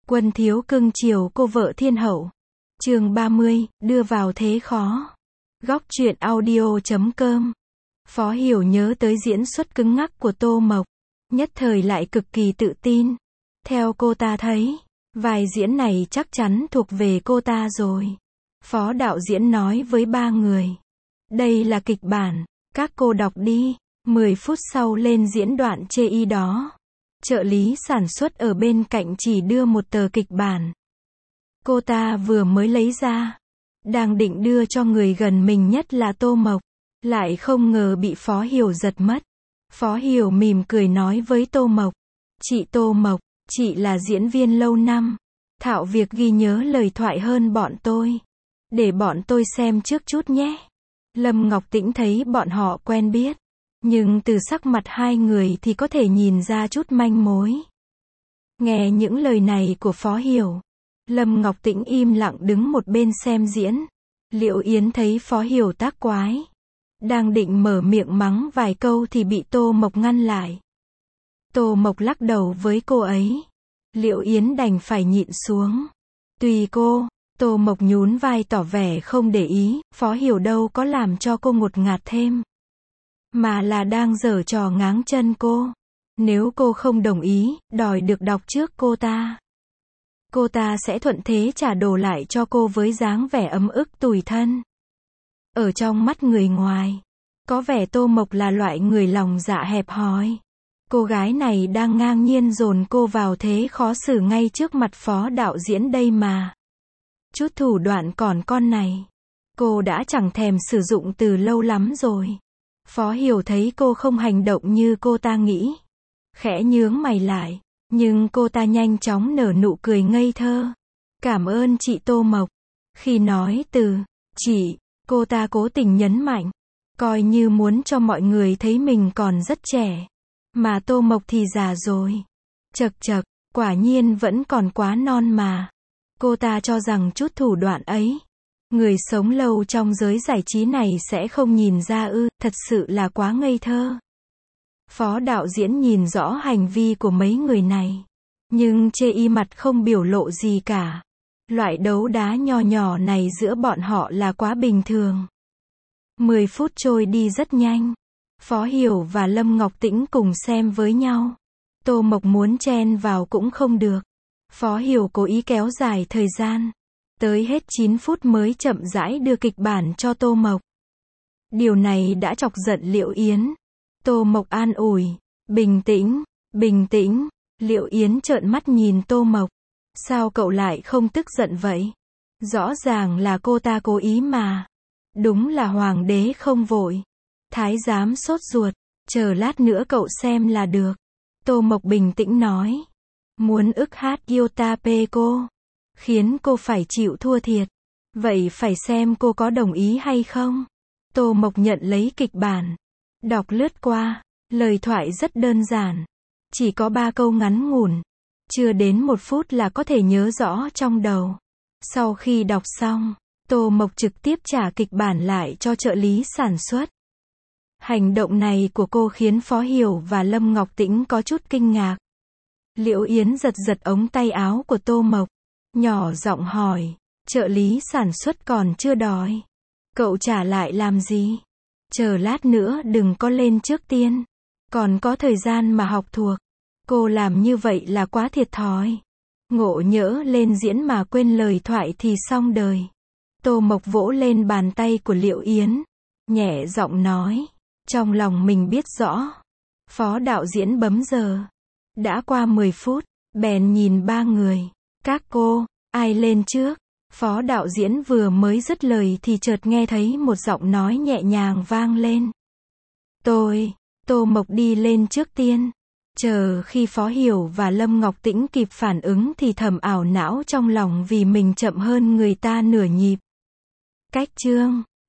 Quân thiếu cưng chiều cô vợ thiên hậu. Chương 30, đưa vào thế khó. Góc truyện audio.com. Phó Hiểu nhớ tới diễn xuất cứng ngắc của Tô Mộc, nhất thời lại cực kỳ tự tin. Theo cô ta thấy, vai diễn này chắc chắn thuộc về cô ta rồi. Phó đạo diễn nói với ba người. Đây là kịch bản, các cô đọc đi. 10 phút sau lên diễn đoạn chê y đó. Trợ lý sản xuất ở bên cạnh chỉ đưa một tờ kịch bản. Cô ta vừa mới lấy ra, đang định đưa cho người gần mình nhất là Tô Mộc, lại không ngờ bị Phó Hiểu giật mất. Phó Hiểu mỉm cười nói với Tô Mộc. Chị Tô Mộc, chị là diễn viên lâu năm, thạo việc ghi nhớ lời thoại hơn bọn tôi. Để bọn tôi xem trước chút nhé. Lâm Ngọc Tĩnh thấy bọn họ quen biết, nhưng từ sắc mặt hai người thì có thể nhìn ra chút manh mối. Nghe những lời này của Phó Hiểu, Lâm Ngọc Tĩnh im lặng đứng một bên xem diễn. Liệu Yến thấy Phó Hiểu tác quái, đang định mở miệng mắng vài câu thì bị Tô Mộc ngăn lại. Tô Mộc lắc đầu với cô ấy. Liệu Yến đành phải nhịn xuống. Tùy cô. Tô Mộc nhún vai tỏ vẻ không để ý. Phó Hiểu đâu có làm cho cô ngột ngạt thêm, mà là đang giở trò ngáng chân cô. Nếu cô không đồng ý, đòi được đọc trước cô ta sẽ thuận thế trả đồ lại cho cô với dáng vẻ ấm ức tủi thân. Ở trong mắt người ngoài, có vẻ Tô Mộc là loại người lòng dạ hẹp hòi. Cô gái này đang ngang nhiên dồn cô vào thế khó xử ngay trước mặt Phó đạo diễn đây mà. Chút thủ đoạn còn con này, cô đã chẳng thèm sử dụng từ lâu lắm rồi. Phó Hiểu thấy cô không hành động như cô ta nghĩ, khẽ nhướng mày lại, nhưng cô ta nhanh chóng nở nụ cười ngây thơ. Cảm ơn chị Tô Mộc. Khi nói từ chị, cô ta cố tình nhấn mạnh, coi như muốn cho mọi người thấy mình còn rất trẻ, mà Tô Mộc thì già rồi. Chậc chậc, quả nhiên vẫn còn quá non mà. Cô ta cho rằng chút thủ đoạn ấy, người sống lâu trong giới giải trí này sẽ không nhìn ra ư, thật sự là quá ngây thơ. Phó đạo diễn nhìn rõ hành vi của mấy người này, nhưng chê y mặt không biểu lộ gì cả. Loại đấu đá nho nhỏ này giữa bọn họ là quá bình thường. 10 phút trôi đi rất nhanh. Phó Hiểu và Lâm Ngọc Tĩnh cùng xem với nhau. Tô Mộc muốn chen vào cũng không được. Phó Hiểu cố ý kéo dài thời gian, tới hết 9 phút mới chậm rãi đưa kịch bản cho Tô Mộc. Điều này đã chọc giận Liệu Yến. Tô Mộc an ủi, bình tĩnh, bình tĩnh. Liệu Yến trợn mắt nhìn Tô Mộc. Sao cậu lại không tức giận vậy? Rõ ràng là cô ta cố ý mà. Đúng là hoàng đế không vội, thái giám sốt ruột, chờ lát nữa cậu xem là được. Tô Mộc bình tĩnh nói. Muốn ức hát Yotape cô, khiến cô phải chịu thua thiệt. Vậy phải xem cô có đồng ý hay không? Tô Mộc nhận lấy kịch bản, đọc lướt qua. Lời thoại rất đơn giản, chỉ có 3 câu ngắn ngủn, chưa đến 1 phút là có thể nhớ rõ trong đầu. Sau khi đọc xong, Tô Mộc trực tiếp trả kịch bản lại cho trợ lý sản xuất. Hành động này của cô khiến Phó Hiểu và Lâm Ngọc Tĩnh có chút kinh ngạc. Liễu Yến giật giật ống tay áo của Tô Mộc, nhỏ giọng hỏi, trợ lý sản xuất còn chưa đòi, cậu trả lại làm gì? Chờ lát nữa đừng có lên trước tiên, còn có thời gian mà học thuộc. Cô làm như vậy là quá thiệt thòi. Ngộ nhỡ lên diễn mà quên lời thoại thì xong đời. Tô Mộc vỗ lên bàn tay của Liễu Yến, nhẹ giọng nói, trong lòng mình biết rõ. Phó đạo diễn bấm giờ. Đã qua 10 phút, bèn nhìn 3 người. Các cô, ai lên trước? Phó đạo diễn vừa mới dứt lời thì chợt nghe thấy một giọng nói nhẹ nhàng vang lên. Tôi. Tô Mộc đi lên trước tiên. Chờ khi Phó Hiểu và Lâm Ngọc Tĩnh kịp phản ứng thì thầm ảo não trong lòng vì mình chậm hơn người ta nửa nhịp. Cách chương